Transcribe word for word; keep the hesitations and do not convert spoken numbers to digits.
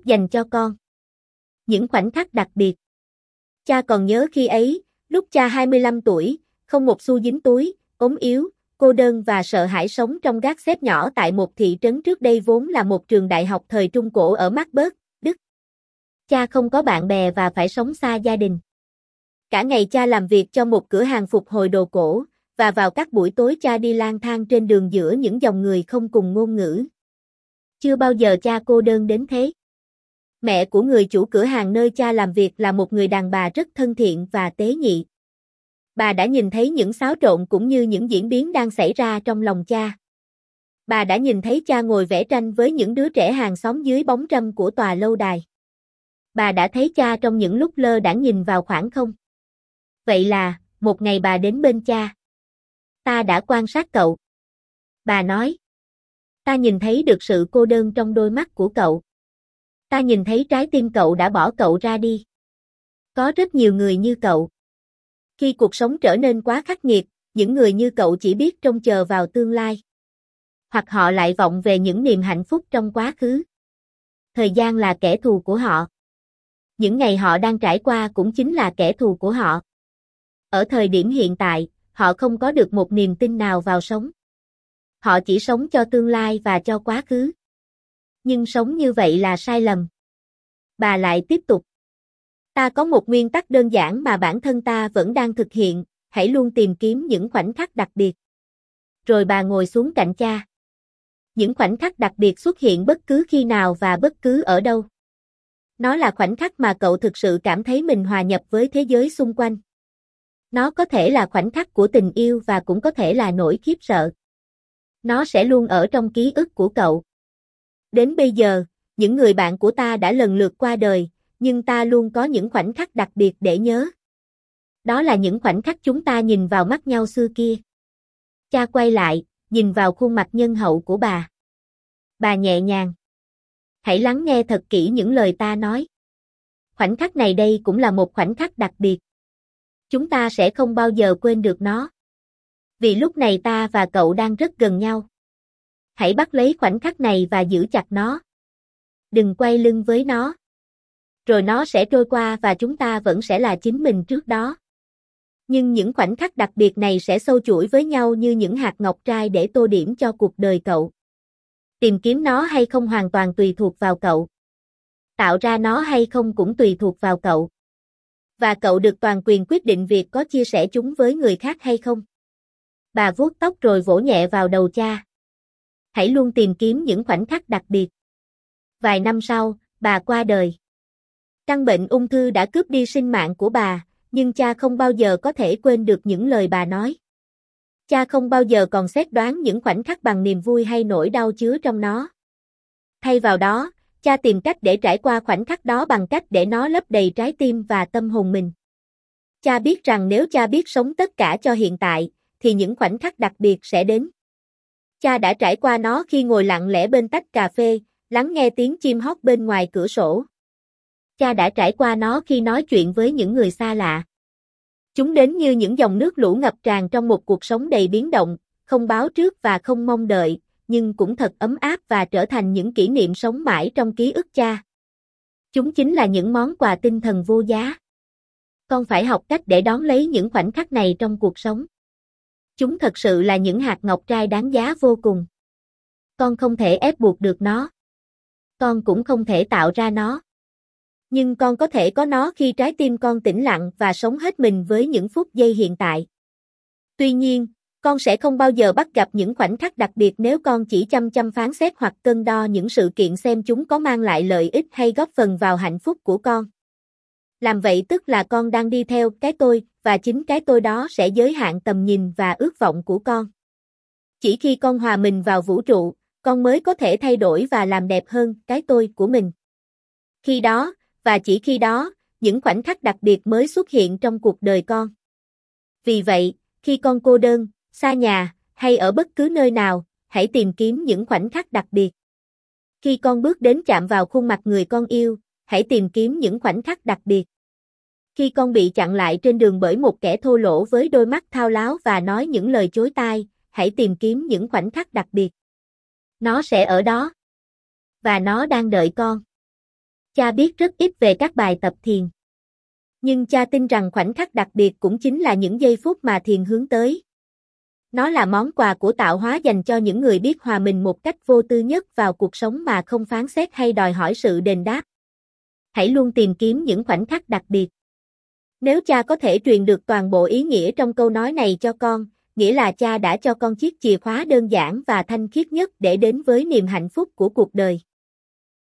dành cho con. Những khoảnh khắc đặc biệt. Cha còn nhớ khi ấy, lúc cha hai mươi lăm tuổi, không một xu dính túi, ốm yếu, cô đơn và sợ hãi sống trong gác xếp nhỏ tại một thị trấn trước đây vốn là một trường đại học thời Trung Cổ ở Marburg, Đức. Cha không có bạn bè và phải sống xa gia đình. Cả ngày cha làm việc cho một cửa hàng phục hồi đồ cổ, và vào các buổi tối cha đi lang thang trên đường giữa những dòng người không cùng ngôn ngữ. Chưa bao giờ cha cô đơn đến thế. Mẹ của người chủ cửa hàng nơi cha làm việc là một người đàn bà rất thân thiện và tế nhị. Bà đã nhìn thấy những xáo trộn cũng như những diễn biến đang xảy ra trong lòng cha. Bà đã nhìn thấy cha ngồi vẽ tranh với những đứa trẻ hàng xóm dưới bóng râm của tòa lâu đài. Bà đã thấy cha trong những lúc lơ đãng nhìn vào khoảng không. Vậy là, một ngày bà đến bên cha. Ta đã quan sát cậu. Bà nói. Ta nhìn thấy được sự cô đơn trong đôi mắt của cậu. Ta nhìn thấy trái tim cậu đã bỏ cậu ra đi. Có rất nhiều người như cậu. Khi cuộc sống trở nên quá khắc nghiệt, những người như cậu chỉ biết trông chờ vào tương lai. Hoặc họ lại vọng về những niềm hạnh phúc trong quá khứ. Thời gian là kẻ thù của họ. Những ngày họ đang trải qua cũng chính là kẻ thù của họ. Ở thời điểm hiện tại, họ không có được một niềm tin nào vào sống. Họ chỉ sống cho tương lai và cho quá khứ. Nhưng sống như vậy là sai lầm. Bà lại tiếp tục. Ta có một nguyên tắc đơn giản mà bản thân ta vẫn đang thực hiện, hãy luôn tìm kiếm những khoảnh khắc đặc biệt. Rồi bà ngồi xuống cạnh cha. Những khoảnh khắc đặc biệt xuất hiện bất cứ khi nào và bất cứ ở đâu. Nó là khoảnh khắc mà cậu thực sự cảm thấy mình hòa nhập với thế giới xung quanh. Nó có thể là khoảnh khắc của tình yêu và cũng có thể là nỗi khiếp sợ. Nó sẽ luôn ở trong ký ức của cậu. Đến bây giờ, những người bạn của ta đã lần lượt qua đời, nhưng ta luôn có những khoảnh khắc đặc biệt để nhớ. Đó là những khoảnh khắc chúng ta nhìn vào mắt nhau xưa kia. Cha quay lại, nhìn vào khuôn mặt nhân hậu của bà. Bà nhẹ nhàng. Hãy lắng nghe thật kỹ những lời ta nói. Khoảnh khắc này đây cũng là một khoảnh khắc đặc biệt. Chúng ta sẽ không bao giờ quên được nó. Vì lúc này ta và cậu đang rất gần nhau. Hãy bắt lấy khoảnh khắc này và giữ chặt nó. Đừng quay lưng với nó. Rồi nó sẽ trôi qua và chúng ta vẫn sẽ là chính mình trước đó. Nhưng những khoảnh khắc đặc biệt này sẽ sâu chuỗi với nhau như những hạt ngọc trai để tô điểm cho cuộc đời cậu. Tìm kiếm nó hay không hoàn toàn tùy thuộc vào cậu. Tạo ra nó hay không cũng tùy thuộc vào cậu. Và cậu được toàn quyền quyết định việc có chia sẻ chúng với người khác hay không. Bà vuốt tóc rồi vỗ nhẹ vào đầu cha. Hãy luôn tìm kiếm những khoảnh khắc đặc biệt. Vài năm sau, bà qua đời. Căn bệnh ung thư đã cướp đi sinh mạng của bà, nhưng cha không bao giờ có thể quên được những lời bà nói. Cha không bao giờ còn xét đoán những khoảnh khắc bằng niềm vui hay nỗi đau chứa trong nó. Thay vào đó, cha tìm cách để trải qua khoảnh khắc đó bằng cách để nó lấp đầy trái tim và tâm hồn mình. Cha biết rằng nếu cha biết sống tất cả cho hiện tại, thì những khoảnh khắc đặc biệt sẽ đến. Cha đã trải qua nó khi ngồi lặng lẽ bên tách cà phê, lắng nghe tiếng chim hót bên ngoài cửa sổ. Cha đã trải qua nó khi nói chuyện với những người xa lạ. Chúng đến như những dòng nước lũ ngập tràn trong một cuộc sống đầy biến động, không báo trước và không mong đợi, nhưng cũng thật ấm áp và trở thành những kỷ niệm sống mãi trong ký ức cha. Chúng chính là những món quà tinh thần vô giá. Con phải học cách để đón lấy những khoảnh khắc này trong cuộc sống. Chúng thật sự là những hạt ngọc trai đáng giá vô cùng. Con không thể ép buộc được nó. Con cũng không thể tạo ra nó. Nhưng con có thể có nó khi trái tim con tĩnh lặng và sống hết mình với những phút giây hiện tại. Tuy nhiên, con sẽ không bao giờ bắt gặp những khoảnh khắc đặc biệt nếu con chỉ chăm chăm phán xét hoặc cân đo những sự kiện xem chúng có mang lại lợi ích hay góp phần vào hạnh phúc của con. Làm vậy tức là con đang đi theo cái tôi, và chính cái tôi đó sẽ giới hạn tầm nhìn và ước vọng của con. Chỉ khi con hòa mình vào vũ trụ, con mới có thể thay đổi và làm đẹp hơn cái tôi của mình. Khi đó, và chỉ khi đó, những khoảnh khắc đặc biệt mới xuất hiện trong cuộc đời con. Vì vậy, khi con cô đơn, xa nhà, hay ở bất cứ nơi nào, hãy tìm kiếm những khoảnh khắc đặc biệt. Khi con bước đến chạm vào khuôn mặt người con yêu, hãy tìm kiếm những khoảnh khắc đặc biệt. Khi con bị chặn lại trên đường bởi một kẻ thô lỗ với đôi mắt thao láo và nói những lời chối tai, hãy tìm kiếm những khoảnh khắc đặc biệt. Nó sẽ ở đó. Và nó đang đợi con. Cha biết rất ít về các bài tập thiền. Nhưng cha tin rằng khoảnh khắc đặc biệt cũng chính là những giây phút mà thiền hướng tới. Nó là món quà của tạo hóa dành cho những người biết hòa mình một cách vô tư nhất vào cuộc sống mà không phán xét hay đòi hỏi sự đền đáp. Hãy luôn tìm kiếm những khoảnh khắc đặc biệt. Nếu cha có thể truyền được toàn bộ ý nghĩa trong câu nói này cho con, nghĩa là cha đã cho con chiếc chìa khóa đơn giản và thanh khiết nhất để đến với niềm hạnh phúc của cuộc đời.